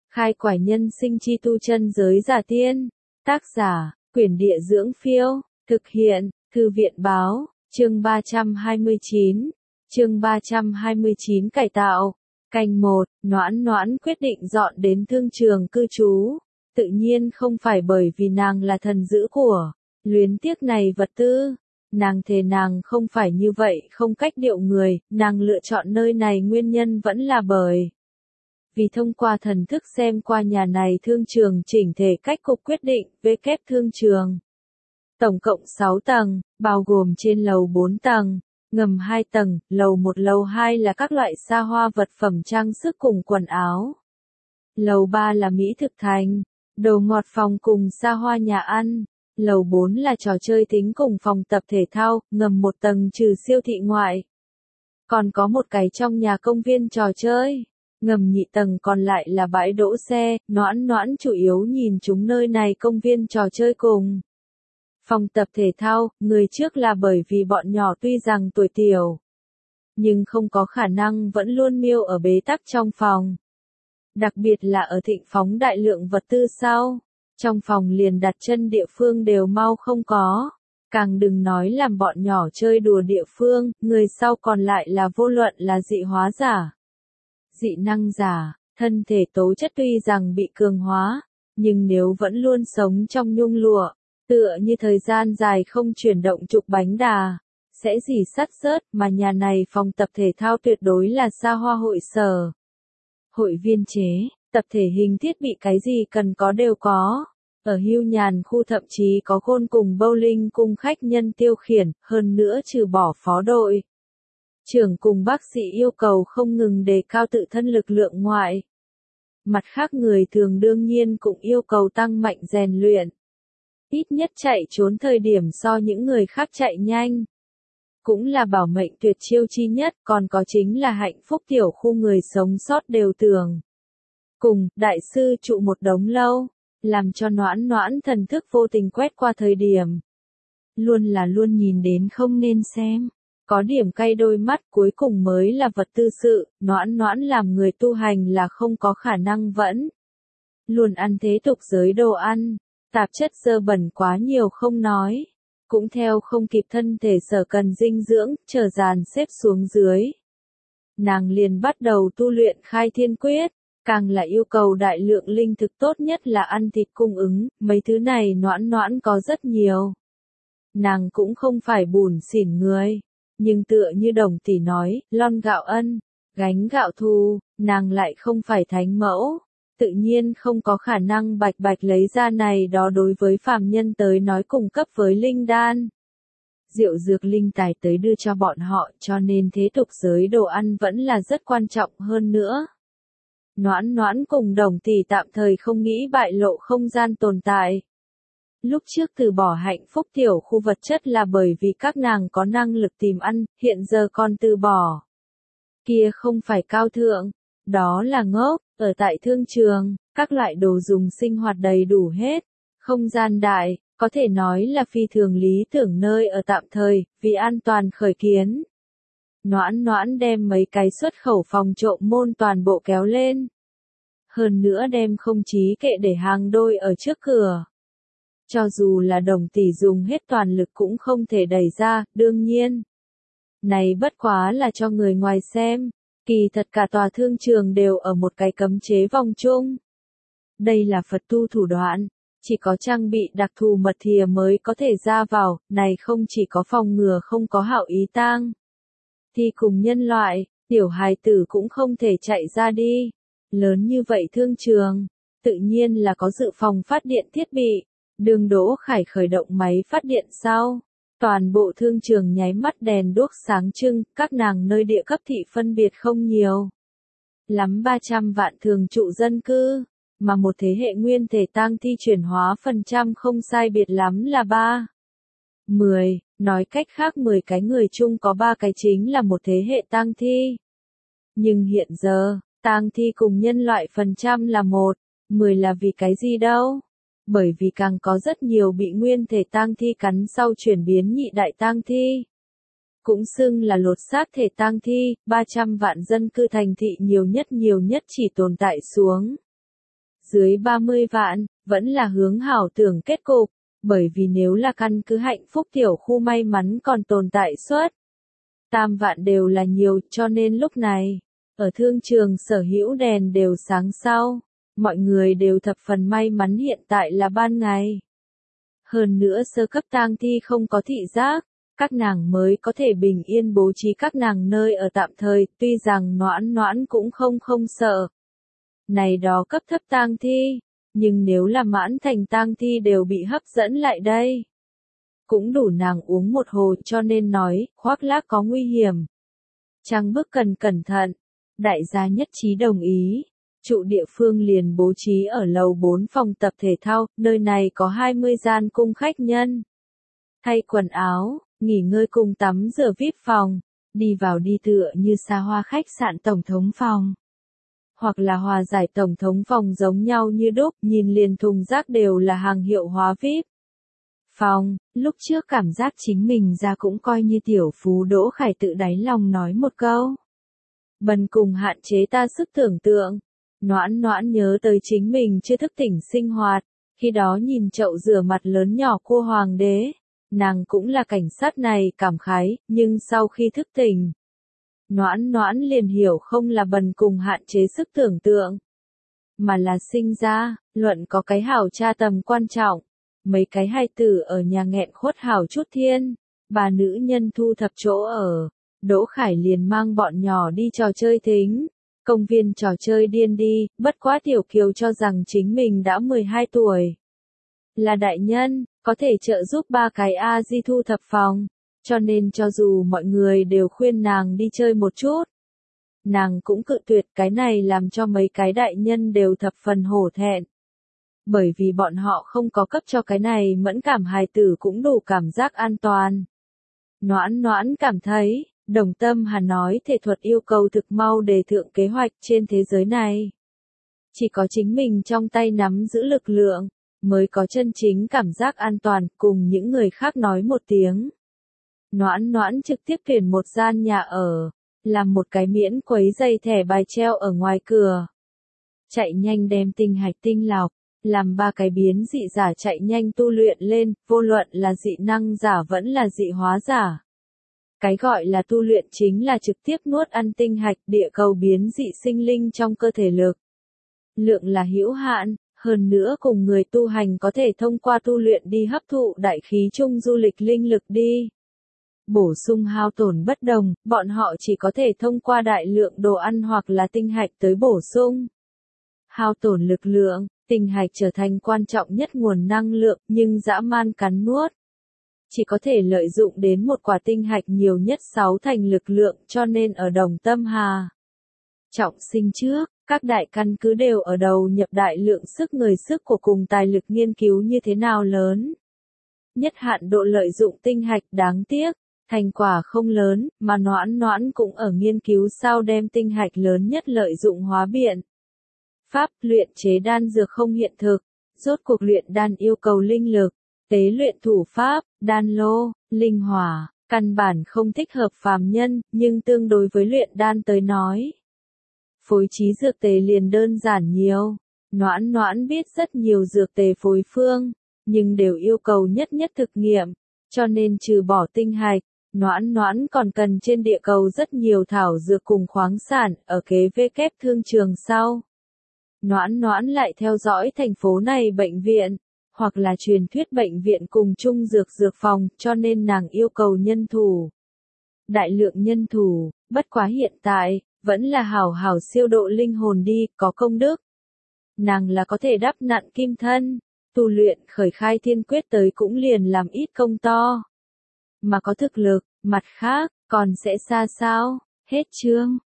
Khai quải nhân sinh chi tu chân giới giả tiên. Tác giả, Quyển Địa Dưỡng Phiêu. Thực hiện, Thư viện Báo. Chương 329. Chương 329 cải tạo. Canh 1, Noãn Noãn quyết định dọn đến thương trường cư trú. Tự nhiên không phải bởi vì nàng là thần dữ của, luyến tiếc này vật tư. Nàng thề nàng không phải như vậy, không cách điệu người, nàng lựa chọn nơi này nguyên nhân vẫn là bởi vì thông qua thần thức xem qua nhà này thương trường chỉnh thể cách cục quyết định, với kép thương trường. Tổng cộng 6 tầng, bao gồm trên lầu 4 tầng, ngầm 2 tầng, lầu 1 lầu 2 là các loại xa hoa vật phẩm trang sức cùng quần áo. Lầu 3 là mỹ thực thành, đồ ngọt phòng cùng xa hoa nhà ăn. Lầu 4 là trò chơi tính cùng phòng tập thể thao, ngầm 1 tầng trừ siêu thị ngoại. Còn có một cái trong nhà công viên trò chơi. Ngầm nhị tầng còn lại là bãi đỗ xe, Noãn Noãn chủ yếu nhìn chúng nơi này công viên trò chơi cùng phòng tập thể thao, người trước là bởi vì bọn nhỏ tuy rằng tuổi tiểu, nhưng không có khả năng vẫn luôn miêu ở bế tắc trong phòng. Đặc biệt là ở thịnh phóng đại lượng vật tư sau, trong phòng liền đặt chân địa phương đều mau không có. Càng đừng nói làm bọn nhỏ chơi đùa địa phương, người sau còn lại là vô luận là dị hóa giả, dị năng giả, thân thể tố chất tuy rằng bị cường hóa, nhưng nếu vẫn luôn sống trong nhung lụa, tựa như thời gian dài không chuyển động trục bánh đà, sẽ rỉ sắt rớt, mà nhà này phòng tập thể thao tuyệt đối là xa hoa hội sở. Hội viên chế, tập thể hình thiết bị cái gì cần có đều có. Ở hưu nhàn khu thậm chí có gôn cùng bowling cùng khách nhân tiêu khiển, hơn nữa trừ bỏ phó đội trưởng cùng bác sĩ yêu cầu không ngừng đề cao tự thân lực lượng ngoại. Mặt khác người thường đương nhiên cũng yêu cầu tăng mạnh rèn luyện. Ít nhất chạy trốn thời điểm so những người khác chạy nhanh. Cũng là bảo mệnh tuyệt chiêu chi nhất, còn có chính là hạnh phúc tiểu khu người sống sót đều tưởng. Cùng, đại sư trụ một đống lâu, làm cho Noãn Noãn thần thức vô tình quét qua thời điểm. Luôn nhìn đến không nên xem. Có điểm cay đôi mắt, cuối cùng mới là vật tư sự, Noãn Noãn làm người tu hành là không có khả năng vẫn luôn ăn thế tục giới đồ ăn, tạp chất dơ bẩn quá nhiều không nói, cũng theo không kịp thân thể sở cần dinh dưỡng, chờ dàn xếp xuống dưới. Nàng liền bắt đầu tu luyện khai thiên quyết, càng là yêu cầu đại lượng linh thực, tốt nhất là ăn thịt cung ứng, mấy thứ này Noãn Noãn có rất nhiều. Nàng cũng không phải bủn xỉn người. Nhưng tựa như Đồng tỷ nói, lon gạo ân, gánh gạo thù, nàng lại không phải thánh mẫu, tự nhiên không có khả năng bạch bạch lấy ra này đó đối với phàm nhân tới nói cung cấp với linh đan. Rượu dược linh tài tới đưa cho bọn họ, cho nên thế tục giới đồ ăn vẫn là rất quan trọng hơn nữa. Noãn Noãn cùng Đồng tỷ tạm thời không nghĩ bại lộ không gian tồn tại. Lúc trước từ bỏ hạnh phúc tiểu khu vật chất là bởi vì các nàng có năng lực tìm ăn, hiện giờ còn từ bỏ. Kia không phải cao thượng, đó là ngốc, ở tại thương trường, các loại đồ dùng sinh hoạt đầy đủ hết, không gian đại, có thể nói là phi thường lý tưởng nơi ở tạm thời, vì an toàn khởi kiến. Noãn Noãn đem mấy cái xuất khẩu phòng trộm môn toàn bộ kéo lên. Hơn nữa đem không chí kệ để hàng đôi ở trước cửa. Cho dù là Đồng tỷ dùng hết toàn lực cũng không thể đẩy ra, đương nhiên. Này bất quá là cho người ngoài xem, kỳ thật cả tòa thương trường đều ở một cái cấm chế vòng chung. Đây là Phật tu thủ đoạn, chỉ có trang bị đặc thù mật thìa mới có thể ra vào, này không chỉ có phòng ngừa không có hảo ý tang. Thì cùng nhân loại, tiểu hài tử cũng không thể chạy ra đi. Lớn như vậy thương trường, tự nhiên là có dự phòng phát điện thiết bị. Đường Đỗ Khải khởi động máy phát điện sau, toàn bộ thương trường nháy mắt đèn đuốc sáng trưng, các nàng nơi địa cấp thị phân biệt không nhiều. Lắm 300 vạn thường trụ dân cư, mà một thế hệ nguyên thể tang thi chuyển hóa phần trăm không sai biệt lắm là 10, nói cách khác 10 cái người chung có 3 cái chính là một thế hệ tang thi. Nhưng hiện giờ, tang thi cùng nhân loại phần trăm là 10 là vì cái gì đâu? Bởi vì càng có rất nhiều bị nguyên thể tang thi cắn sau chuyển biến nhị đại tang thi. Cũng xưng là lột xác thể tang thi, 300 vạn dân cư thành thị nhiều nhất chỉ tồn tại xuống. dưới 30 vạn, vẫn là hướng hảo tưởng kết cục, bởi vì nếu là căn cứ hạnh phúc tiểu khu may mắn còn tồn tại suất. Tam vạn đều là nhiều, cho nên lúc này, ở thương trường sở hữu đèn đều sáng sau, mọi người đều thập phần may mắn hiện tại là ban ngày. Hơn nữa sơ cấp tang thi không có thị giác, các nàng mới có thể bình yên bố trí các nàng nơi ở tạm thời, tuy rằng Noãn Noãn cũng không sợ. Này đó cấp thấp tang thi, nhưng nếu là mãn thành tang thi đều bị hấp dẫn lại đây. Cũng đủ nàng uống một hồ, cho nên nói, khoác lác có nguy hiểm. Trang Bức cần cẩn thận, đại gia nhất trí đồng ý. Trụ địa phương liền bố trí ở lầu 4 phòng tập thể thao, nơi này có 20 gian cung khách nhân. Thay quần áo, nghỉ ngơi cùng tắm rửa VIP phòng, đi vào đi tựa như xa hoa khách sạn tổng thống phòng. Hoặc là hòa giải tổng thống phòng giống nhau như đúc, nhìn liền thùng rác đều là hàng hiệu hóa VIP. Phòng, lúc trước cảm giác chính mình ra cũng coi như tiểu phú Đỗ Khải tự đáy lòng nói một câu. Bần cùng hạn chế ta sức tưởng tượng. Noãn Noãn nhớ tới chính mình chưa thức tỉnh sinh hoạt, khi đó nhìn chậu rửa mặt lớn nhỏ cua hoàng đế, nàng cũng là cảnh sát này cảm khái, nhưng sau khi thức tỉnh, Noãn Noãn liền hiểu không là bần cùng hạn chế sức tưởng tượng, mà là sinh ra, luận có cái hảo cha tầm quan trọng, mấy cái hài tử ở nhà nghẹn khuất hảo chút thiên, bà nữ nhân thu thập chỗ ở, Đỗ Khải liền mang bọn nhỏ đi trò chơi thính. Công viên trò chơi điên đi, bất quá Tiểu Kiều cho rằng chính mình đã 12 tuổi. Là đại nhân, có thể trợ giúp ba cái A-di thu thập phòng, cho nên cho dù mọi người đều khuyên nàng đi chơi một chút. Nàng cũng cự tuyệt, cái này làm cho mấy cái đại nhân đều thập phần hổ thẹn. Bởi vì bọn họ không có cấp cho cái này mẫn cảm hài tử cũng đủ cảm giác an toàn. Noãn Noãn cảm thấy, Đồng Tâm Hà nói thể thuật yêu cầu thực mau đề thượng kế hoạch trên thế giới này. Chỉ có chính mình trong tay nắm giữ lực lượng, mới có chân chính cảm giác an toàn cùng những người khác nói một tiếng. Noãn Noãn trực tiếp tuyển một gian nhà ở, làm một cái miễn quấy dây thẻ bài treo ở ngoài cửa. Chạy nhanh đem tinh hạch tinh lọc, làm ba cái biến dị giả chạy nhanh tu luyện lên, vô luận là dị năng giả vẫn là dị hóa giả. Cái gọi là tu luyện chính là trực tiếp nuốt ăn tinh hạch địa cầu biến dị sinh linh trong cơ thể lực. Lượng là hữu hạn, hơn nữa cùng người tu hành có thể thông qua tu luyện đi hấp thụ đại khí chung du lịch linh lực đi. Bổ sung hao tổn bất đồng, bọn họ chỉ có thể thông qua đại lượng đồ ăn hoặc là tinh hạch tới bổ sung. Hao tổn lực lượng, tinh hạch trở thành quan trọng nhất nguồn năng lượng nhưng dã man cắn nuốt. Chỉ có thể lợi dụng đến một quả tinh hạch nhiều nhất 6 thành lực lượng cho nên ở Đồng Tâm Hà. Trọng sinh trước, các đại căn cứ đều ở đầu nhập đại lượng sức người sức của cùng tài lực nghiên cứu như thế nào lớn. Nhất hạn độ lợi dụng tinh hạch đáng tiếc, thành quả không lớn, mà Noãn Noãn cũng ở nghiên cứu sao đem tinh hạch lớn nhất lợi dụng hóa biện. Pháp luyện chế đan dược không hiện thực, rốt cuộc luyện đan yêu cầu linh lực. Tế luyện thủ pháp, đan lô, linh hỏa, căn bản không thích hợp phàm nhân, nhưng tương đối với luyện đan tới nói. Phối trí dược tề liền đơn giản nhiều. Noãn Noãn biết rất nhiều dược tề phối phương, nhưng đều yêu cầu nhất thực nghiệm, cho nên trừ bỏ tinh hạch, Noãn Noãn còn cần trên địa cầu rất nhiều thảo dược cùng khoáng sản, ở kế kép thương trường sau. Noãn Noãn lại theo dõi thành phố này bệnh viện. Hoặc là truyền thuyết bệnh viện cùng chung dược phòng, cho nên nàng yêu cầu nhân thủ. Đại lượng nhân thủ, bất quá hiện tại, vẫn là hảo siêu độ linh hồn đi, có công đức. Nàng là có thể đắp nặn kim thân, tu luyện khởi khai thiên quyết tới cũng liền làm ít công to. Mà có thực lực, mặt khác, còn sẽ xa sao, hết chương.